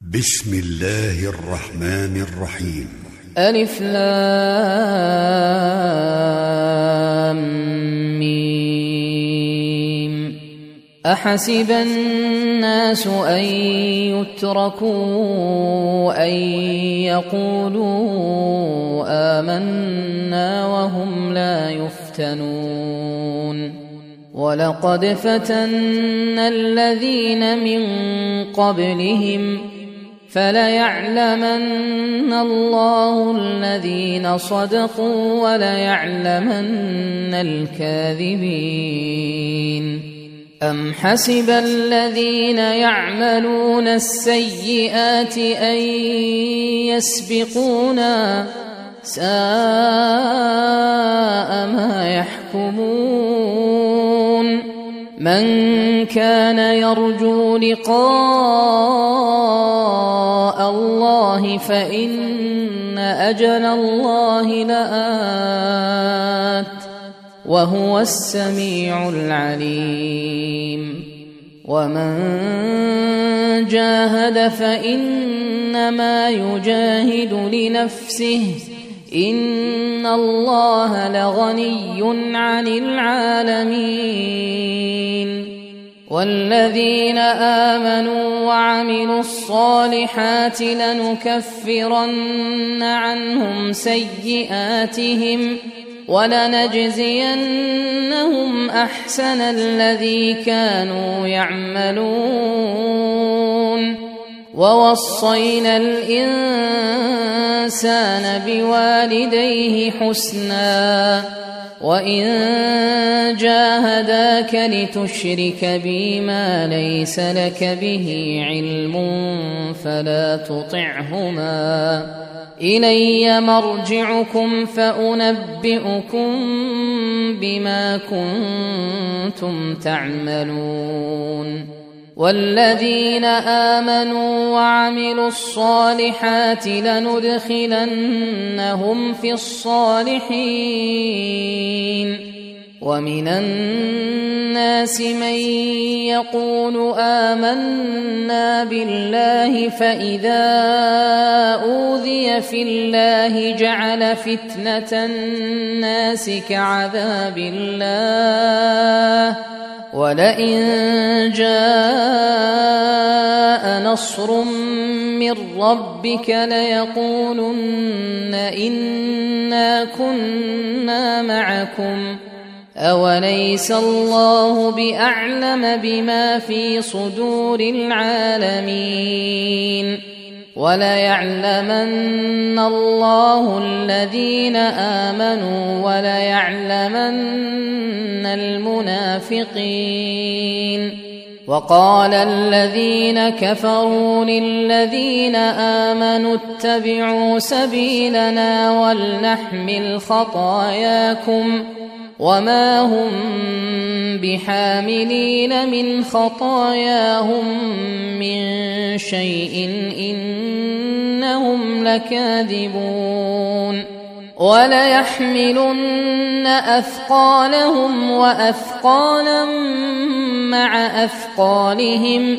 بسم الله الرحمن الرحيم. ألف لام ميم. أحسب الناس أن يتركوا أن يقولوا آمنا وهم لا يفتنون ولقد فتنا الذين من قبلهم فليعلمن الله الذين صدقوا وليعلمن الكاذبين. أم حسب الذين يعملون السيئات أن يسبقونا ساء ما يحكمون. من كان يرجو لقاء الله فإن أجل الله لآت وهو السميع العليم. ومن جاهد فإنما يجاهد لنفسه إن الله لغني عن العالمين. والذين آمنوا وعملوا الصالحات لنكفرن عنهم سيئاتهم ولنجزينهم أحسن الذي كانوا يعملون. ووصينا الإنسان بوالديه حسنا وإن جاهداك لتشرك بي ما ليس لك به علم فلا تطعهما إلي مرجعكم فأنبئكم بما كنتم تعملون. والذين آمنوا وعملوا الصالحات لندخلنهم في الصالحين. ومن الناس من يقول آمنا بالله فإذا أوذي في الله جعل فتنة الناس كعذاب الله ولئن جاء نصر من ربك ليقولن إنا كنا معكم أوليس الله بأعلم بما في صدور العالمين. وليعلمن الله الذين آمنوا وليعلمن المنافقين. وقال الذين كفروا للذين آمنوا اتبعوا سبيلنا ولنحمل خطاياكم وما هم بحاملين من خطاياهم من شيء إنهم لكاذبون. وليحملن أثقالهم وأثقالا مع أثقالهم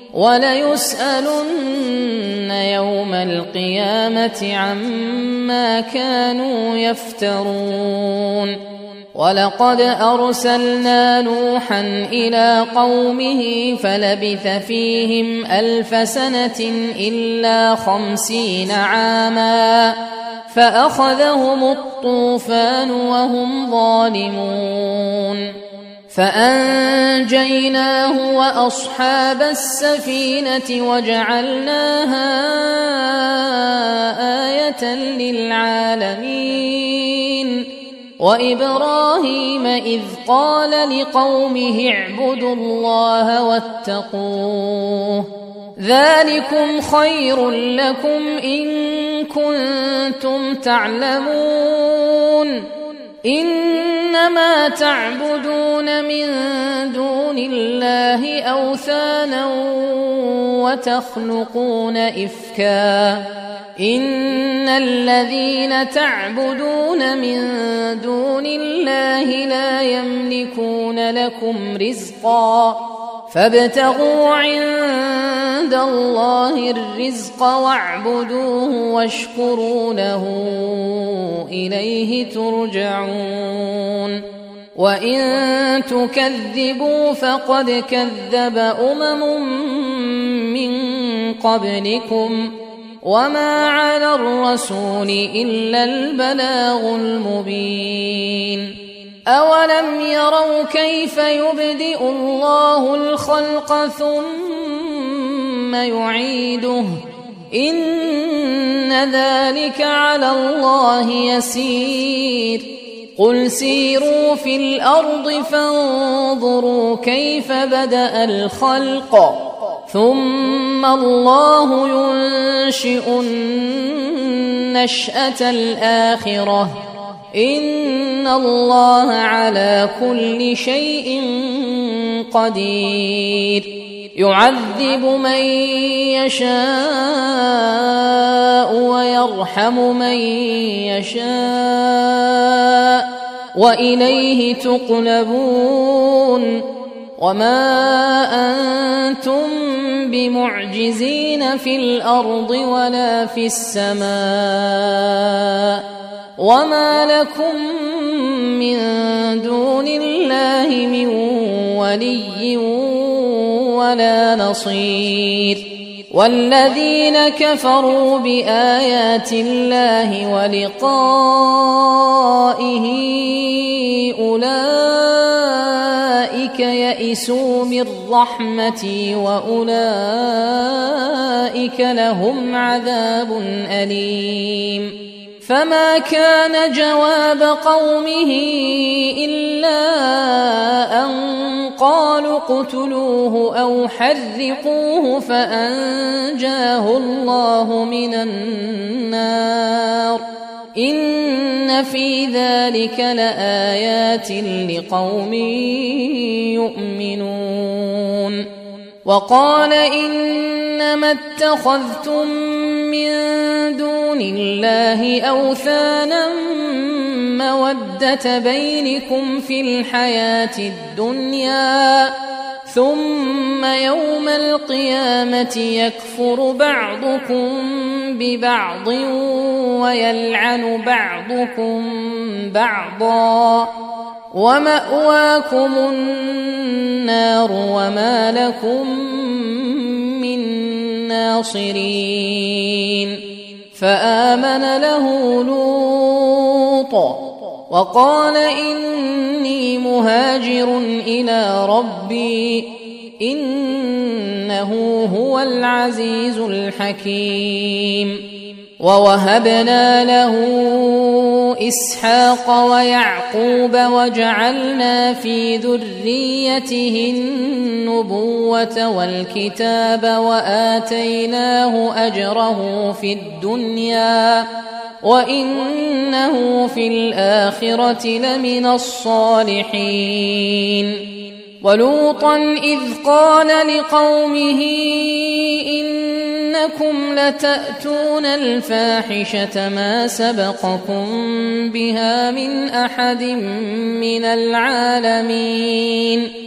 وليسألن يوم القيامة عما كانوا يفترون. ولقد أرسلنا نوحا إلى قومه فلبث فيهم 1000 سنة إلا 50 عاما فأخذهم الطوفان وهم ظالمون فأنجيناه وأصحاب السفينة وجعلناها آية للعالمين. وإبراهيم إذ قال لقومه اعبدوا الله واتقوه ذلكم خير لكم إن كنتم تعلمون. إنما تعبدون من دون الله أوثانا وتخلقون إفكا إن الذين تعبدون من دون الله لا يملكون لكم رزقا فابتغوا عند الله الرزق واعبدوه واشكروا له إليه ترجعون وإن تكذبوا فقد كذب من قبلكم وما على الرسول إلا البلاغ المبين أولم يروا كيف يبدئ الله الخلق ثم يعيده إن ذلك على الله يسير قل سيروا في الأرض فانظروا كيف بدأ الخلق ثم الله ينشئ النشأة الآخرة إن الله على كل شيء قدير يعذب من يشاء ويرحم من يشاء وإليه تقلبون وما أنتم بمعجزين في الأرض ولا في السماء وما لكم من دون الله من ولي ولا نصير والذين كفروا بآيات الله ولقائه أولئك يئسوا من رحمتي وأولئك لهم عذاب أليم فما كان جواب قومه إلا أن قالوا اقتلوه أو حرقوه فأنجاه الله من النار إن في ذلك لآيات لقوم يؤمنون وقال إنما اتخذتم من دون الله أوثانا مودة بينكم في الحياة الدنيا ثم يوم القيامة يكفر بعضكم ببعض ويلعن بعضكم بعضا ومأواكم النار وما لكم من ناصرين فآمن له لوط وقال إني مهاجر إلى ربي إنه هو العزيز الحكيم ووهبنا له إسحاق ويعقوب وجعلنا في ذريته النبوة والكتاب وآتيناه أجره في الدنيا وإنه في الآخرة لمن الصالحين ولوطا إذ قال لقومه إنكم لتأتون الفاحشة ما سبقكم بها من أحد من العالمين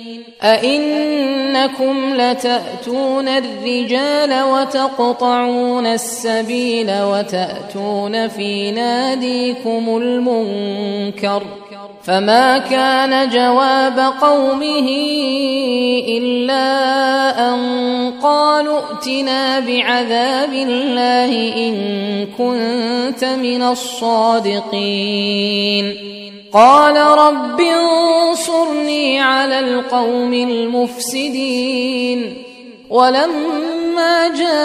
أئنكم لتأتون الرجال وتقطعون السبيل وتأتون في ناديكم المنكر فما كان جواب قومه إلا أن قالوا ائتنا بعذاب الله إن كنت من الصادقين قال رب انصرني على القوم المفسدين ولما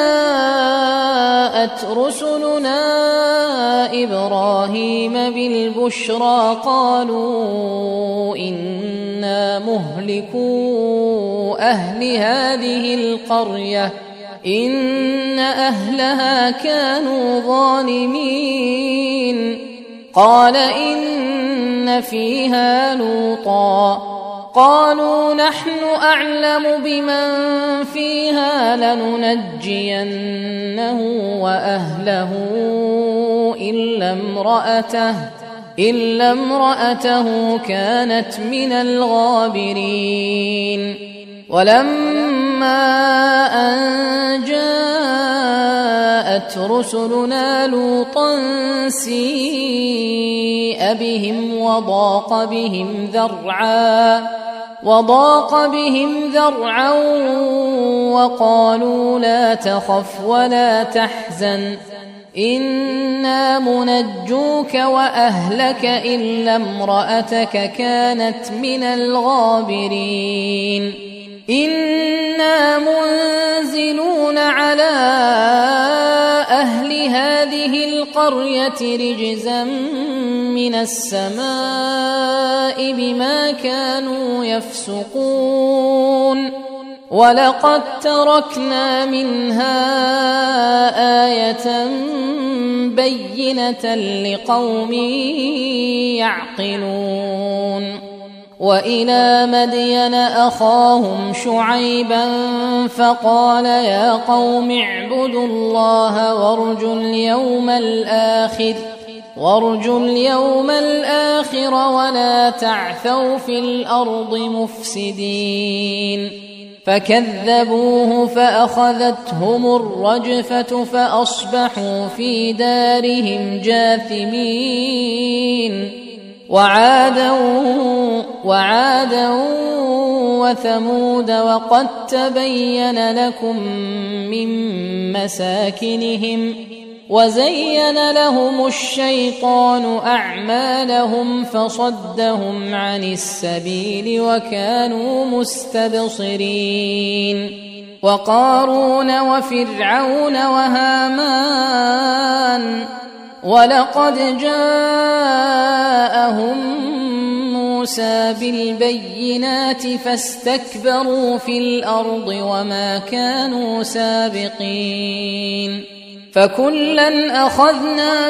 جاءت رسلنا إبراهيم بالبشرى قالوا إنا مهلكو أهل هذه القرية إن أهلها كانوا ظالمين قال إن فيها لوطا قالوا نحن أعلم بمن فيها لننجينه وأهله إلا امرأته كانت من الغابرين ولما أن جاءت رسلنا لوطا سيء بهم وضاق بهم ذرعا وقالوا لا تخف ولا تحزن إنا منجوك وأهلك إلا امرأتك كانت من الغابرين إنا منزلون على أهل هذه القرية رجزا من السماء بما كانوا يفسقون ولقد تركنا منها آية بينة لقوم يعقلون وإلى مدين أخاهم شعيبا فقال يا قوم اعبدوا الله وارجوا اليوم الآخر ولا تعثوا في الأرض مفسدين فكذبوه فأخذتهم الرجفة فأصبحوا في دارهم جاثمين وعادا وثمود وقد تبين لكم من مساكنهم وزين لهم الشيطان أعمالهم فصدهم عن السبيل وكانوا مستبصرين وقارون وفرعون وهامان ولقد جاءهم موسى بالبينات فاستكبروا في الأرض وما كانوا سابقين فكلا أخذنا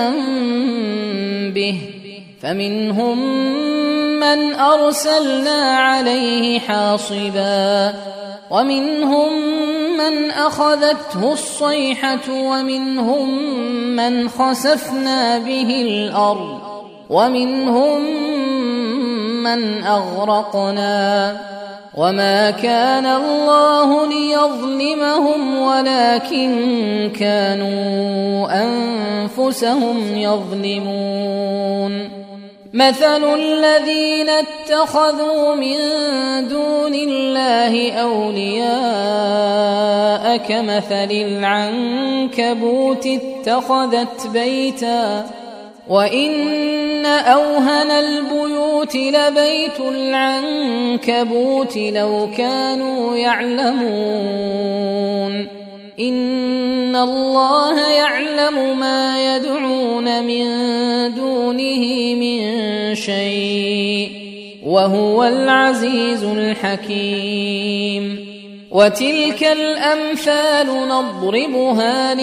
بذنبه فمنهم من أرسلنا عليه حاصبا ومنهم من أخذته الصيحة ومنهم من خسفنا به الأرض ومنهم من أغرقنا وما كان الله ليظلمهم ولكن كانوا أنفسهم يظلمون مثل الذين اتخذوا من دون الله أولياء كمثل العنكبوت اتخذت بيتا وإن أوهن البيوت لبيت العنكبوت لو كانوا يعلمون إن الله يعلم ما يدعون من دونه من شيء وهو العزيز الحكيم وتلك الأمثال نضربها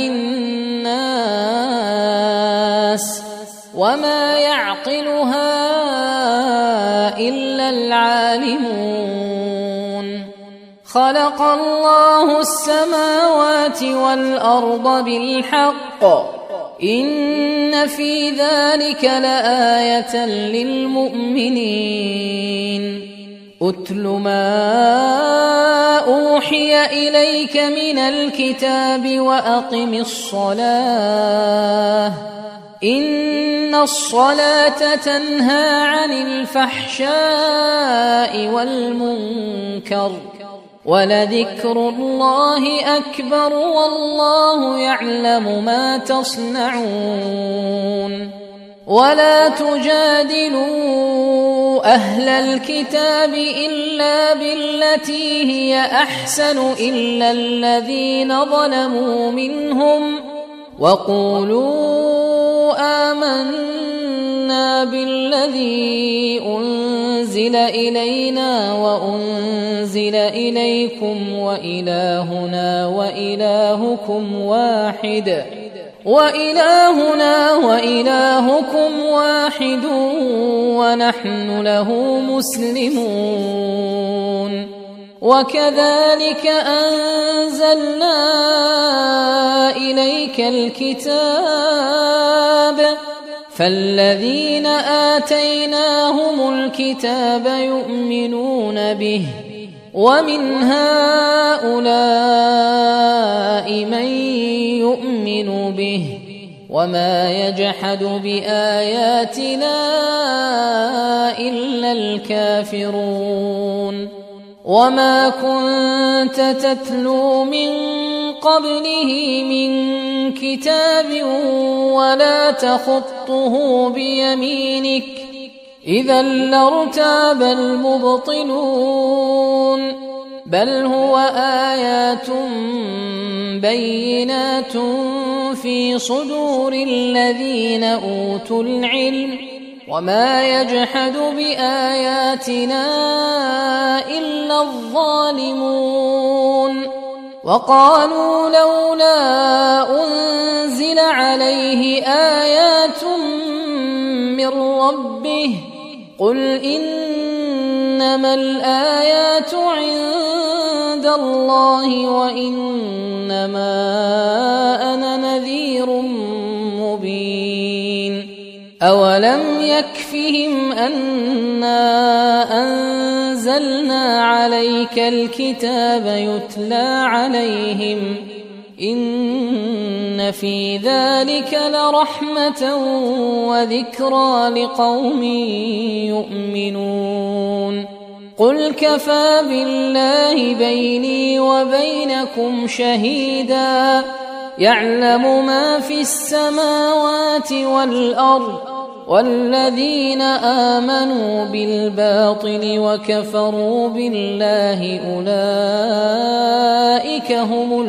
للناس وما يعقلها إلا العالمون خلق الله السماوات والأرض بالحق إن في ذلك لآية للمؤمنين أتل ما أوحي إليك من الكتاب وأقم الصلاة إن الصلاة تنهى عن الفحشاء والمنكر ولذكر الله أكبر والله يعلم ما تصنعون ولا تجادلوا أهل الكتاب إلا بالتي هي أحسن إلا الذين ظلموا منهم وقولوا آمنا بالذي أنزل إلينا وأنزل إليكم وإلهنا وإلهكم واحد ونحن له مسلمون وكذلك أنزلنا إليك الكتاب فالذين آتيناهم الكتاب يؤمنون به ومن هؤلاء من يؤمن به وما يجحد بآياتنا إلا الكافرون وما كنت تتلو من قبله من كتاب ولا تخطه بيمينك إذا لارتاب المبطلون بل هو آيات بينات في صدور الذين أوتوا العلم وما يجحد بآياتنا إلا الظالمون وقالوا لولا أنزل عليه آيات من ربه قل إنما الآيات عند الله وإنما أنا نذير مبين أولم يكفهم أنا أنزلنا عليك الكتاب يتلى عليهم إن في ذلك لرحمة وذكرى لقوم يؤمنون قل كفى بالله بيني وبينكم شهيدا يعلم ما في السماوات والأرض والذين آمنوا بالباطل وكفروا بالله أولئك هم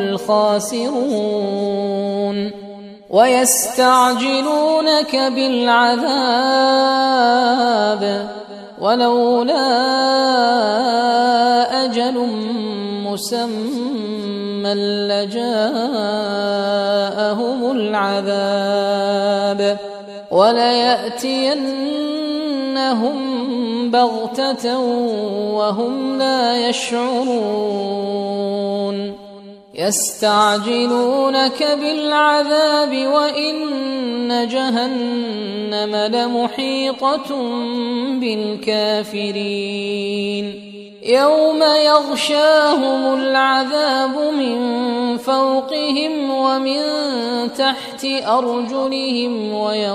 الخاسرون ويستعجلونك بالعذاب ولولا أجل مسمى لجاءهم العذاب وليأتينهم بغتة وهم لا يشعرون يستعجلونك بالعذاب وإن جهنم لمحيطة بالكافرين يوم يغشاهم العذاب من فوقهم ومن تحت أرجلهم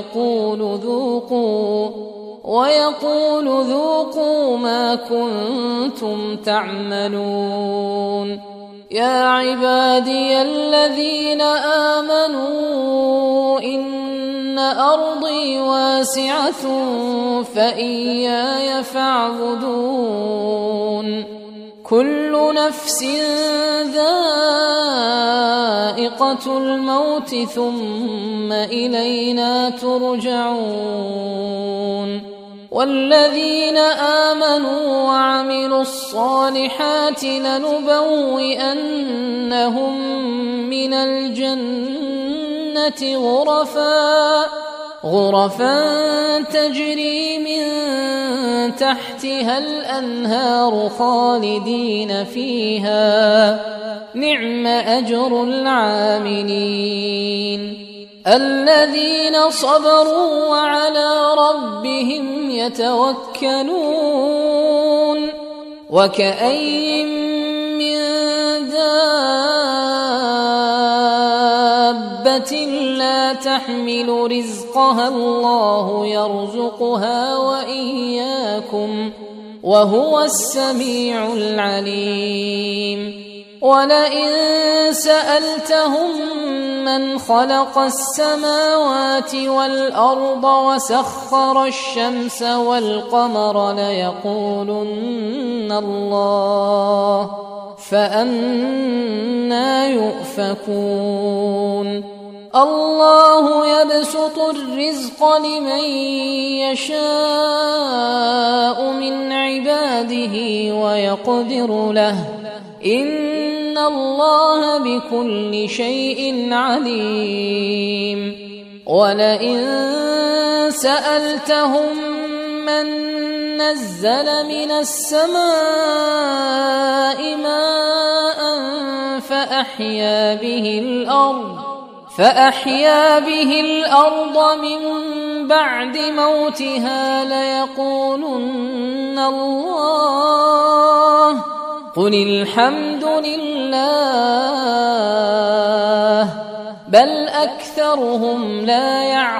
ويقول ذوقوا ما كنتم تعملون يا عبادي الذين آمنوا إن أرضي واسعة فإياي فاعبدون كل نفس ذائقة الموت ثم إلينا ترجعون والذين آمنوا وعملوا الصالحات لنبوئنهم من الجنة غرفا تجري من تحتها الأنهار خالدين فيها نعم أجر العاملين الذين صبروا وعلى ربهم يتوكلون وكأين من دابة لا تحمل رزقها الله يرزقها وإياكم وهو السميع العليم ولئن سألتهم من خلق السماوات والأرض وسخر الشمس والقمر ليقولن الله فأنى يؤفكون الله يبسط الرزق لمن يشاء من عباده ويقدر له إن الله بكل شيء عليم ولئن سألتهم من نزل من السماء ماء فأحيا به الأرض من بعد موتها ليقولن الله قل الحمد لله بل أكثرهم لا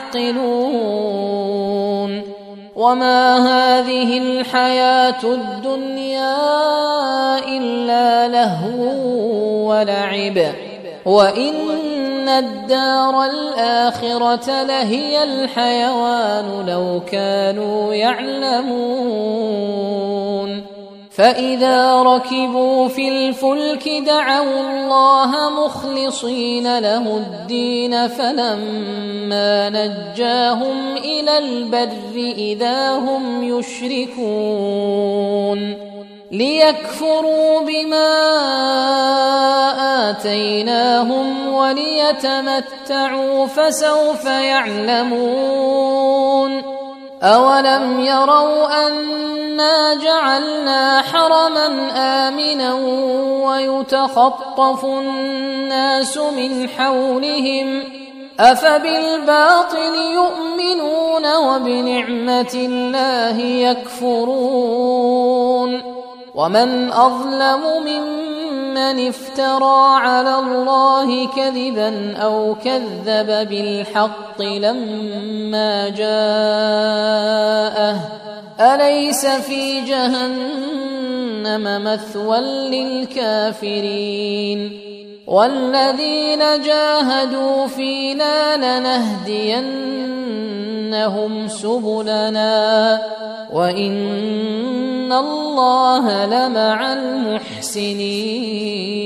يعقلون وما هذه الحياة الدنيا إلا لهو ولعب وإن الدار الآخرة لهي الحيوان لو كانوا يعلمون فإذا ركبوا في الفلك دعوا الله مخلصين له الدين فلما نجاهم إلى البر إذا هم يشركون ليكفروا بما آتيناهم وليتمتعوا فسوف يعلمون أولم يروا أنا جعلنا حرما آمنا ويتخطف الناس من حولهم أفبالباطل يؤمنون وبنعمة الله يكفرون ومن أظلم ممن افترى على الله كذبا أو كذب بالحق لما جاءه أليس في جهنم مثوى للكافرين والذين جاهدوا فينا لنهدينهم سبلنا وإن الله لمع المحسنين